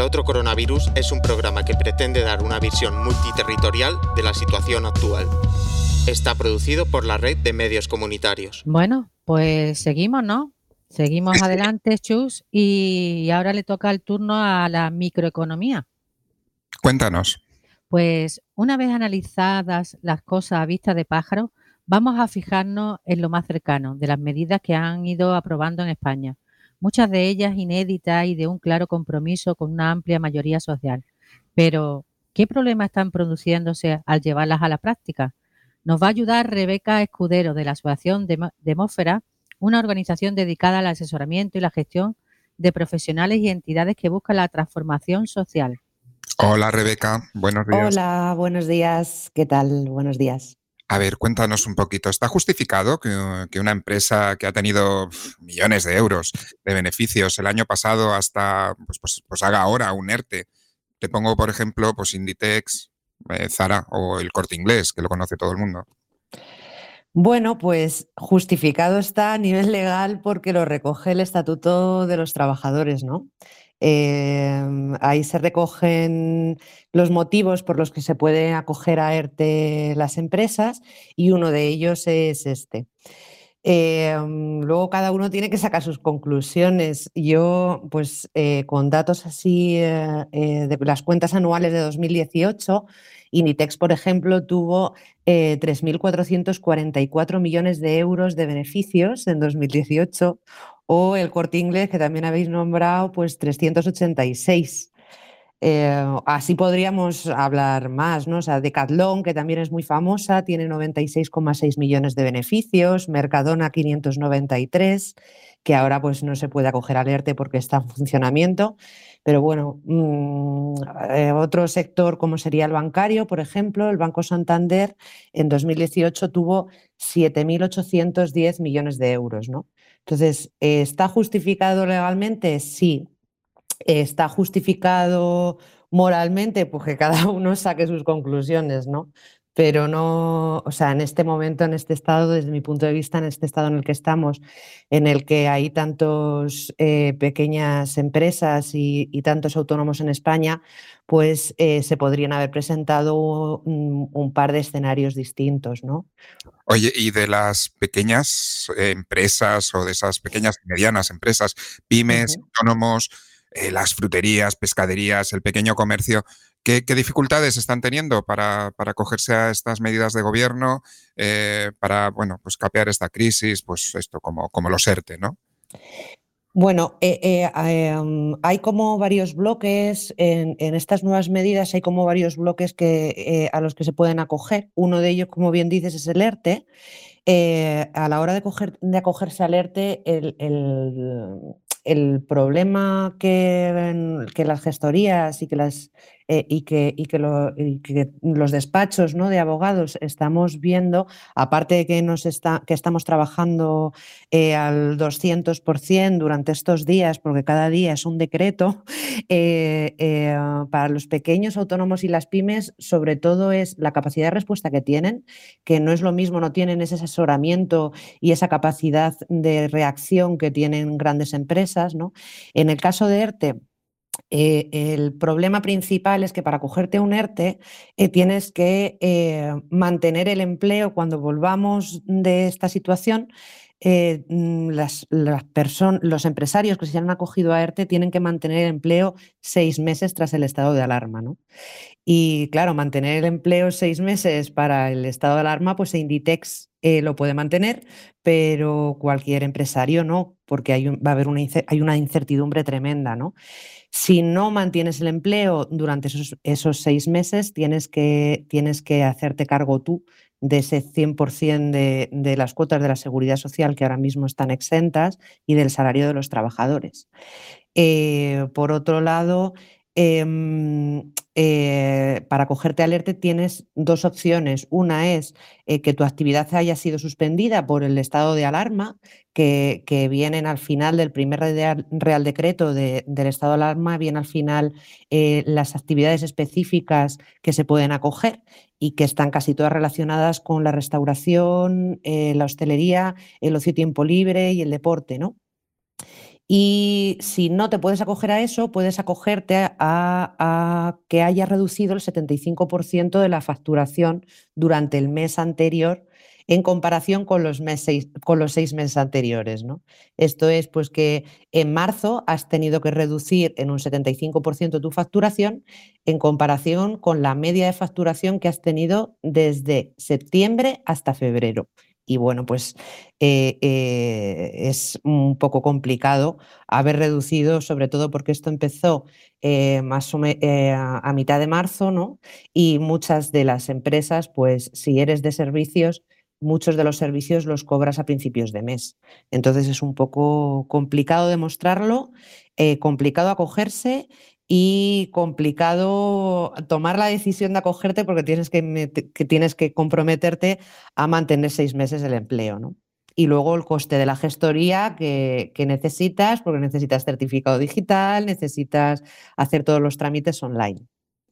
otro coronavirus es un programa que pretende dar una visión multiterritorial de la situación actual. Está producido por la Red de Medios Comunitarios. Bueno, pues seguimos, ¿no? Seguimos adelante, Chus, y ahora le toca el turno a la microeconomía. Cuéntanos. Pues una vez analizadas las cosas a vista de pájaro, vamos a fijarnos en lo más cercano de las medidas que han ido aprobando en España, muchas de ellas inéditas y de un claro compromiso con una amplia mayoría social. Pero, ¿qué problemas están produciéndose al llevarlas a la práctica? Nos va a ayudar Rebeca Escudero de la Asociación Demósfera, una organización dedicada al asesoramiento y la gestión de profesionales y entidades que buscan la transformación social. Hola Rebeca, buenos días. Hola, buenos días. ¿Qué tal? Buenos días. A ver, cuéntanos un poquito. ¿Está justificado que una empresa que ha tenido millones de euros de beneficios el año pasado hasta pues haga ahora un ERTE? Te pongo, por ejemplo, pues Inditex, Zara o el Corte Inglés, que lo conoce todo el mundo. Bueno, pues justificado está a nivel legal porque lo recoge el Estatuto de los Trabajadores, ¿no? Ahí se recogen los motivos por los que se pueden acoger a ERTE las empresas y uno de ellos es este. Luego cada uno tiene que sacar sus conclusiones. Yo, pues con datos así de las cuentas anuales de 2018, Inditex, por ejemplo, tuvo 3.444 millones de euros de beneficios en 2018, o el Corte Inglés, que también habéis nombrado, pues 386. Así podríamos hablar más, ¿no? O sea, Decathlon, que también es muy famosa, tiene 96,6 millones de beneficios, Mercadona 593, que ahora pues no se puede acoger al ERTE porque está en funcionamiento, pero bueno, otro sector como sería el bancario, por ejemplo, el Banco Santander en 2018 tuvo 7.810 millones de euros, ¿no? Entonces, ¿está justificado legalmente? Sí. ¿Está justificado moralmente? Pues que cada uno saque sus conclusiones, ¿no? Pero no, o sea, en este momento, en este estado, desde mi punto de vista, en este estado en el que estamos, en el que hay tantos pequeñas empresas y tantos autónomos en España, pues se podrían haber presentado un par de escenarios distintos, ¿no? Oye, y de las pequeñas empresas o de esas pequeñas y medianas empresas, pymes, autónomos, las fruterías, pescaderías, el pequeño comercio, ¿qué dificultades están teniendo para acogerse a estas medidas de gobierno, para, bueno, pues capear esta crisis, pues esto como los ERTE, ¿no? Bueno, hay como varios bloques en estas nuevas medidas, hay como varios bloques a los que se pueden acoger. Uno de ellos, como bien dices, es el ERTE. A la hora de acogerse al ERTE, el problema que las gestorías y que los despachos, ¿no?, de abogados estamos viendo, aparte de que estamos trabajando al 200% durante estos días, porque cada día es un decreto, para los pequeños autónomos y las pymes, sobre todo es la capacidad de respuesta que tienen, que no es lo mismo, no tienen ese asesoramiento y esa capacidad de reacción que tienen grandes empresas, ¿no? En el caso de ERTE, el problema principal es que para acogerte a un ERTE tienes que mantener el empleo cuando volvamos de esta situación. Los empresarios que se han acogido a ERTE tienen que mantener el empleo 6 meses tras el estado de alarma, ¿no? Y claro, mantener el empleo 6 meses para el estado de alarma, pues Inditex lo puede mantener, pero cualquier empresario no, porque hay una incertidumbre tremenda, ¿no? Si no mantienes el empleo durante esos 6 meses, tienes que hacerte cargo tú de ese 100% de las cuotas de la Seguridad Social que ahora mismo están exentas y del salario de los trabajadores. Por otro lado, para acogerte al ERTE tienes dos opciones. Una es que tu actividad haya sido suspendida por el estado de alarma, que vienen al final del primer Real Decreto del estado de alarma, vienen al final las actividades específicas que se pueden acoger y que están casi todas relacionadas con la restauración, la hostelería, el ocio y tiempo libre y el deporte, ¿no? Y si no te puedes acoger a eso, puedes acogerte a que haya reducido el 75% de la facturación durante el mes anterior en comparación con los 6 meses anteriores, ¿no? Esto es pues que en marzo has tenido que reducir en un 75% tu facturación en comparación con la media de facturación que has tenido desde septiembre hasta febrero. Y bueno, pues es un poco complicado haber reducido, sobre todo porque esto empezó a mitad de marzo, ¿no? Y muchas de las empresas, pues si eres de servicios, muchos de los servicios los cobras a principios de mes. Entonces es un poco complicado demostrarlo, complicado acogerse y complicado tomar la decisión de acogerte porque tienes que comprometerte a mantener 6 meses el empleo, ¿no? Y luego el coste de la gestoría que necesitas, porque necesitas certificado digital, necesitas hacer todos los trámites online.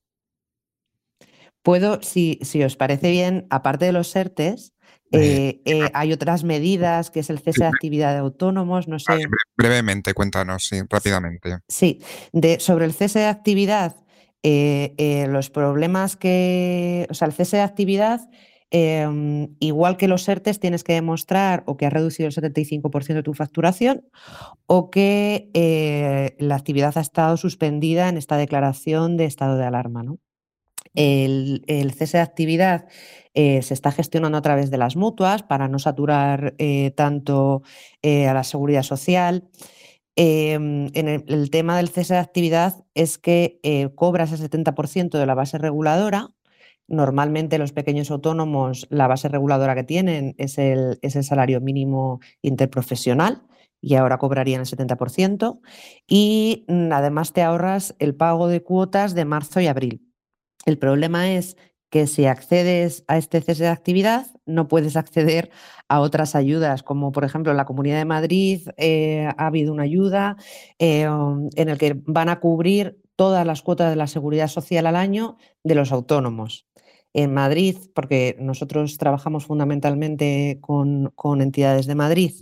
Puedo, si os parece bien, aparte de los ERTEs, hay otras medidas, que es el cese de actividad de autónomos, no sé. Brevemente, cuéntanos, sí, rápidamente. Sí, sobre el cese de actividad, los problemas o sea, el cese de actividad, igual que los ERTEs, tienes que demostrar o que has reducido el 75% de tu facturación o que la actividad ha estado suspendida en esta declaración de estado de alarma, ¿no? El cese de actividad se está gestionando a través de las mutuas para no saturar tanto a la seguridad social. En el tema del cese de actividad es que cobras el 70% de la base reguladora. Normalmente los pequeños autónomos, la base reguladora que tienen es el salario mínimo interprofesional y ahora cobrarían el 70%. Y además te ahorras el pago de cuotas de marzo y abril. El problema es que si accedes a este cese de actividad, no puedes acceder a otras ayudas, como por ejemplo en la Comunidad de Madrid ha habido una ayuda en el que van a cubrir todas las cuotas de la Seguridad Social al año de los autónomos. En Madrid, porque nosotros trabajamos fundamentalmente con entidades de Madrid,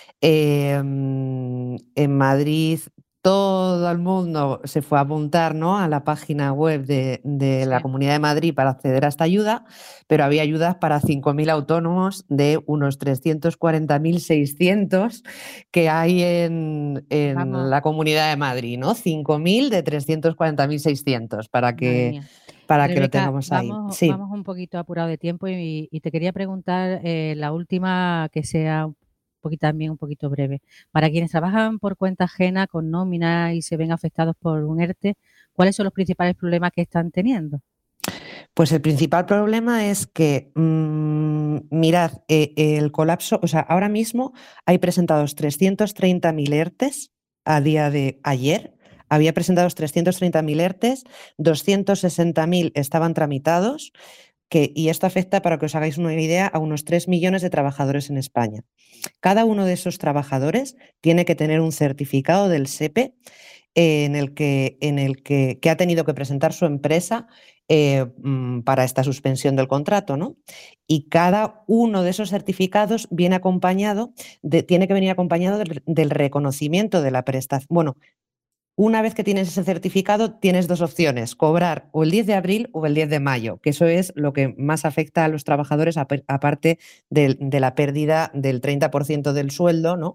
en Madrid todo el mundo se fue a apuntar, ¿no?, a la página web de la Comunidad de Madrid para acceder a esta ayuda, pero había ayudas para 5.000 autónomos de unos 340.600 que hay en la Comunidad de Madrid, ¿no? 5.000 de 340.600 para que lo tengamos ahí. Sí. Vamos un poquito apurado de tiempo y te quería preguntar la última, que sea un poquito breve. Para quienes trabajan por cuenta ajena con nómina y se ven afectados por un ERTE, ¿cuáles son los principales problemas que están teniendo? Pues el principal problema es que, mirad, el colapso, o sea, ahora mismo hay presentados 330.000 ERTEs a día de ayer. Había presentados 330.000 ERTEs, 260.000 estaban tramitados, y esto afecta, para que os hagáis una idea, a unos 3 millones de trabajadores en España. Cada uno de esos trabajadores tiene que tener un certificado del SEPE en el que ha tenido que presentar su empresa para esta suspensión del contrato, ¿no? Y cada uno de esos certificados tiene que venir acompañado del reconocimiento de la prestación. Bueno, una vez que tienes ese certificado, tienes dos opciones: cobrar o el 10 de abril o el 10 de mayo, que eso es lo que más afecta a los trabajadores, aparte de la pérdida del 30% del sueldo, ¿no?,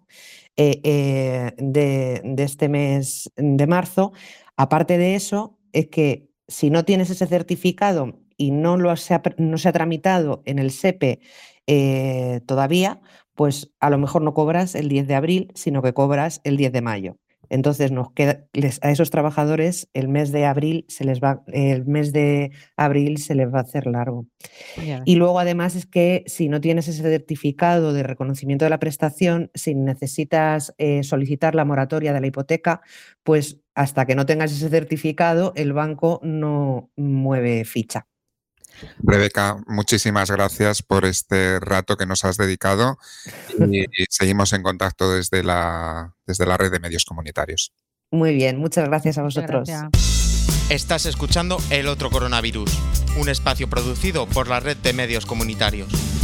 de este mes de marzo. Aparte de eso, es que si no tienes ese certificado y no se ha tramitado en el SEPE todavía, pues a lo mejor no cobras el 10 de abril, sino que cobras el 10 de mayo. Entonces a esos trabajadores el mes de abril se les va a hacer largo. Y luego además es que si no tienes ese certificado de reconocimiento de la prestación, si necesitas solicitar la moratoria de la hipoteca, pues hasta que no tengas ese certificado el banco no mueve ficha. Rebeca, muchísimas gracias por este rato que nos has dedicado y seguimos en contacto desde la red de medios comunitarios. Muy bien, muchas gracias a vosotros. Gracias. Estás escuchando El Otro Coronavirus, un espacio producido por la red de medios comunitarios.